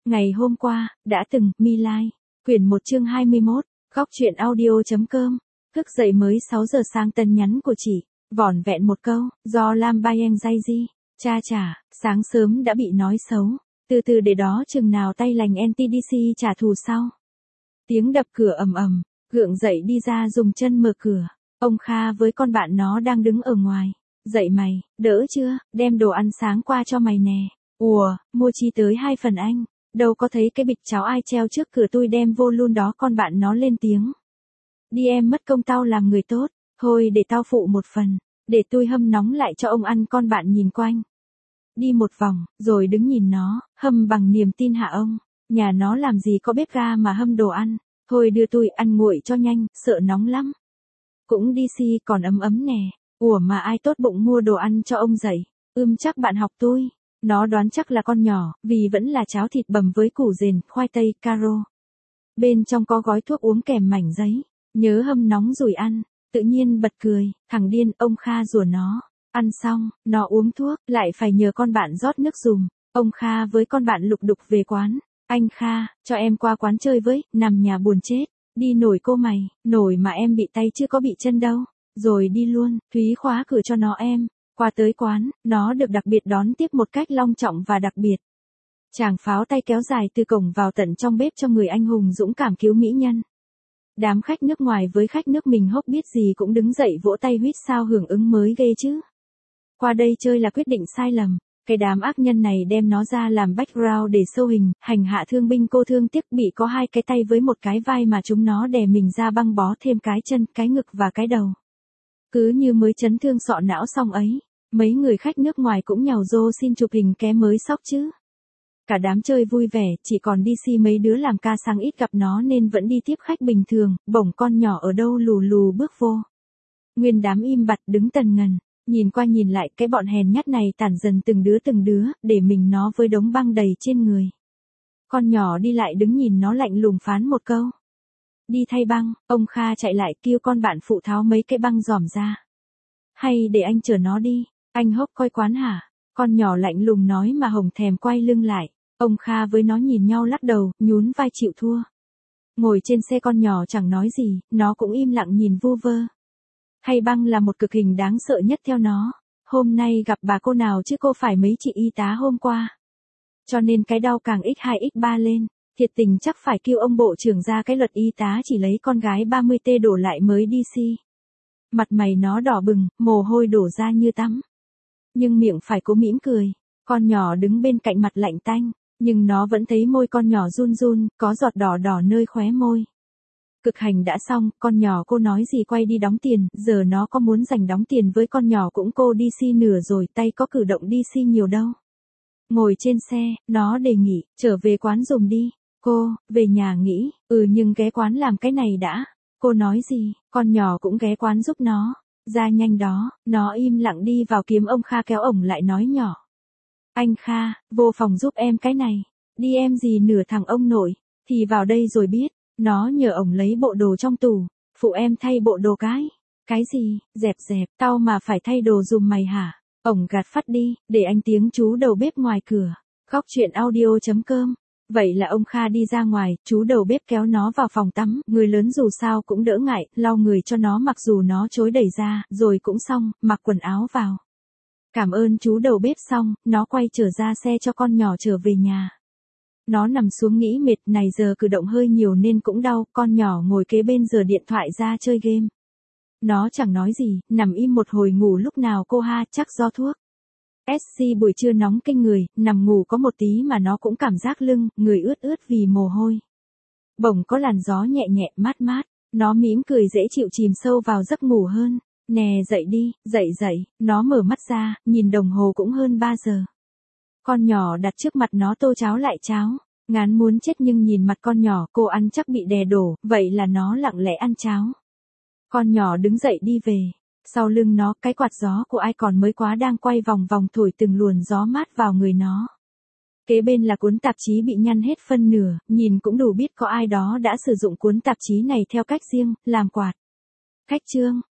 Ngày hôm qua, đã từng, Mi Lai. Quyển 1 chương 21, Góc truyện audio.com. Thức dậy mới 6 giờ sáng tin nhắn của chị, vỏn vẹn một câu, do Lam Bayeng Zaiji. Cha chả, sáng sớm đã bị nói xấu. Từ từ để đó chừng nào tay lành NTDC trả thù sau. Tiếng đập cửa ầm ầm, gượng dậy đi ra dùng chân mở cửa. Ông Kha với con bạn nó đang đứng ở ngoài. Dậy mày, đỡ chưa, đem đồ ăn sáng qua cho mày nè. Ủa, mua chi tới 2 phần anh. Đâu có thấy cái bịch cháo ai treo trước cửa tôi đem vô luôn đó, con bạn nó lên tiếng. Đi em mất công tao làm người tốt, thôi để tao phụ một phần, để tôi hâm nóng lại cho ông ăn. Con bạn nhìn quanh. Đi một vòng, rồi đứng nhìn nó, hâm bằng niềm tin hả ông? Nhà nó làm gì có bếp ga mà hâm đồ ăn, thôi đưa tôi ăn nguội cho nhanh, sợ nóng lắm. Cũng DC còn ấm ấm nè, ủa mà ai tốt bụng mua đồ ăn cho ông dậy, chắc bạn học tôi. Nó đoán chắc là con nhỏ, vì vẫn là cháo thịt bằm với củ dền, khoai tây, caro. Bên trong có gói thuốc uống kèm mảnh giấy, nhớ hâm nóng rồi ăn, tự nhiên bật cười, thằng điên, ông Kha rủa nó. Ăn xong, nó uống thuốc, lại phải nhờ con bạn rót nước giùm. Ông Kha với con bạn lục đục về quán. Anh Kha, cho em qua quán chơi với, nằm nhà buồn chết. Đi nổi cô mày, nổi mà em bị tay chứ có bị chân đâu. Rồi đi luôn, Thúy khóa cửa cho nó em. Qua tới quán, nó được đặc biệt đón tiếp một cách long trọng và đặc biệt. Chàng pháo tay kéo dài từ cổng vào tận trong bếp cho người anh hùng dũng cảm cứu mỹ nhân. Đám khách nước ngoài với khách nước mình hốc biết gì cũng đứng dậy vỗ tay huýt sao hưởng ứng mới ghê chứ. Qua đây chơi là quyết định sai lầm. Cái đám ác nhân này đem nó ra làm background để show hình, hành hạ thương binh cô thương tiếc bị có 2 cái tay với một cái vai mà chúng nó đè mình ra băng bó thêm cái chân, cái ngực và cái đầu. Cứ như mới chấn thương sọ não xong ấy, mấy người khách nước ngoài cũng nhào rô xin chụp hình ké mới sóc chứ. Cả đám chơi vui vẻ, chỉ còn DC mấy đứa làm ca sáng ít gặp nó nên vẫn đi tiếp khách bình thường, bỗng con nhỏ ở đâu lù lù bước vô. Nguyên đám im bặt đứng tần ngần, nhìn qua nhìn lại cái bọn hèn nhát này tản dần từng đứa, để mình nó với đống băng đầy trên người. Con nhỏ đi lại đứng nhìn nó lạnh lùng phán một câu. Đi thay băng, ông Kha chạy lại kêu con bạn phụ tháo mấy cái băng giòm ra. Hay để anh chở nó đi, anh hốc coi quán hả? Con nhỏ lạnh lùng nói mà hồng thèm quay lưng lại. Ông Kha với nó nhìn nhau lắc đầu, nhún vai chịu thua. Ngồi trên xe con nhỏ chẳng nói gì, nó cũng im lặng nhìn vu vơ. Hay băng là một cực hình đáng sợ nhất theo nó. Hôm nay gặp bà cô nào chứ cô phải mấy chị y tá hôm qua. Cho nên cái đau càng x2 x3 lên. Thiệt tình chắc phải kêu ông bộ trưởng ra cái luật y tá chỉ lấy con gái 30T đổ lại mới DC. Mặt mày nó đỏ bừng, mồ hôi đổ ra như tắm. Nhưng miệng phải cố mỉm cười. Con nhỏ đứng bên cạnh mặt lạnh tanh, nhưng nó vẫn thấy môi con nhỏ run run, có giọt đỏ đỏ nơi khóe môi. Cực hành đã xong, con nhỏ cô nói gì quay đi đóng tiền, giờ nó có muốn dành đóng tiền với con nhỏ cũng cô DC nửa rồi, tay có cử động DC nhiều đâu. Ngồi trên xe, nó đề nghị, trở về quán dùng đi. Cô, về nhà nghĩ, nhưng ghé quán làm cái này đã. Cô nói gì, con nhỏ cũng ghé quán giúp nó. Ra nhanh đó, nó im lặng đi vào kiếm ông Kha kéo ổng lại nói nhỏ. Anh Kha, vô phòng giúp em cái này. Đi em gì nửa thằng ông nội, thì vào đây rồi biết. Nó nhờ ổng lấy bộ đồ trong tủ, phụ em thay bộ đồ cái. Cái gì, dẹp, tao mà phải thay đồ dùm mày hả? Ổng gạt phát đi, để anh tiếng chú đầu bếp ngoài cửa. Góc truyện audio.com. Vậy là ông Kha đi ra ngoài, chú đầu bếp kéo nó vào phòng tắm, người lớn dù sao cũng đỡ ngại, lau người cho nó mặc dù nó chối đẩy ra, rồi cũng xong, mặc quần áo vào. Cảm ơn chú đầu bếp xong, nó quay trở ra xe cho con nhỏ trở về nhà. Nó nằm xuống nghĩ mệt, này giờ cử động hơi nhiều nên cũng đau, con nhỏ ngồi kế bên giở điện thoại ra chơi game. Nó chẳng nói gì, nằm im một hồi ngủ lúc nào cô ha, chắc do thuốc. SC buổi trưa nóng kinh người, nằm ngủ có một tí mà nó cũng cảm giác lưng, người ướt vì mồ hôi. Bỗng có làn gió nhẹ nhẹ mát, nó mỉm cười dễ chịu chìm sâu vào giấc ngủ hơn. Nè dậy đi, dậy, nó mở mắt ra, nhìn đồng hồ cũng hơn 3 giờ. Con nhỏ đặt trước mặt nó tô cháo lại cháo, ngán muốn chết nhưng nhìn mặt con nhỏ cô ăn chắc bị đè đổ, vậy là nó lặng lẽ ăn cháo. Con nhỏ đứng dậy đi về, sau lưng nó cái quạt gió của ai còn mới quá đang quay vòng vòng thổi từng luồn gió mát vào người nó. Kế bên là cuốn tạp chí bị nhăn hết phân nửa, nhìn cũng đủ biết có ai đó đã sử dụng cuốn tạp chí này theo cách riêng, làm quạt. Khách trương,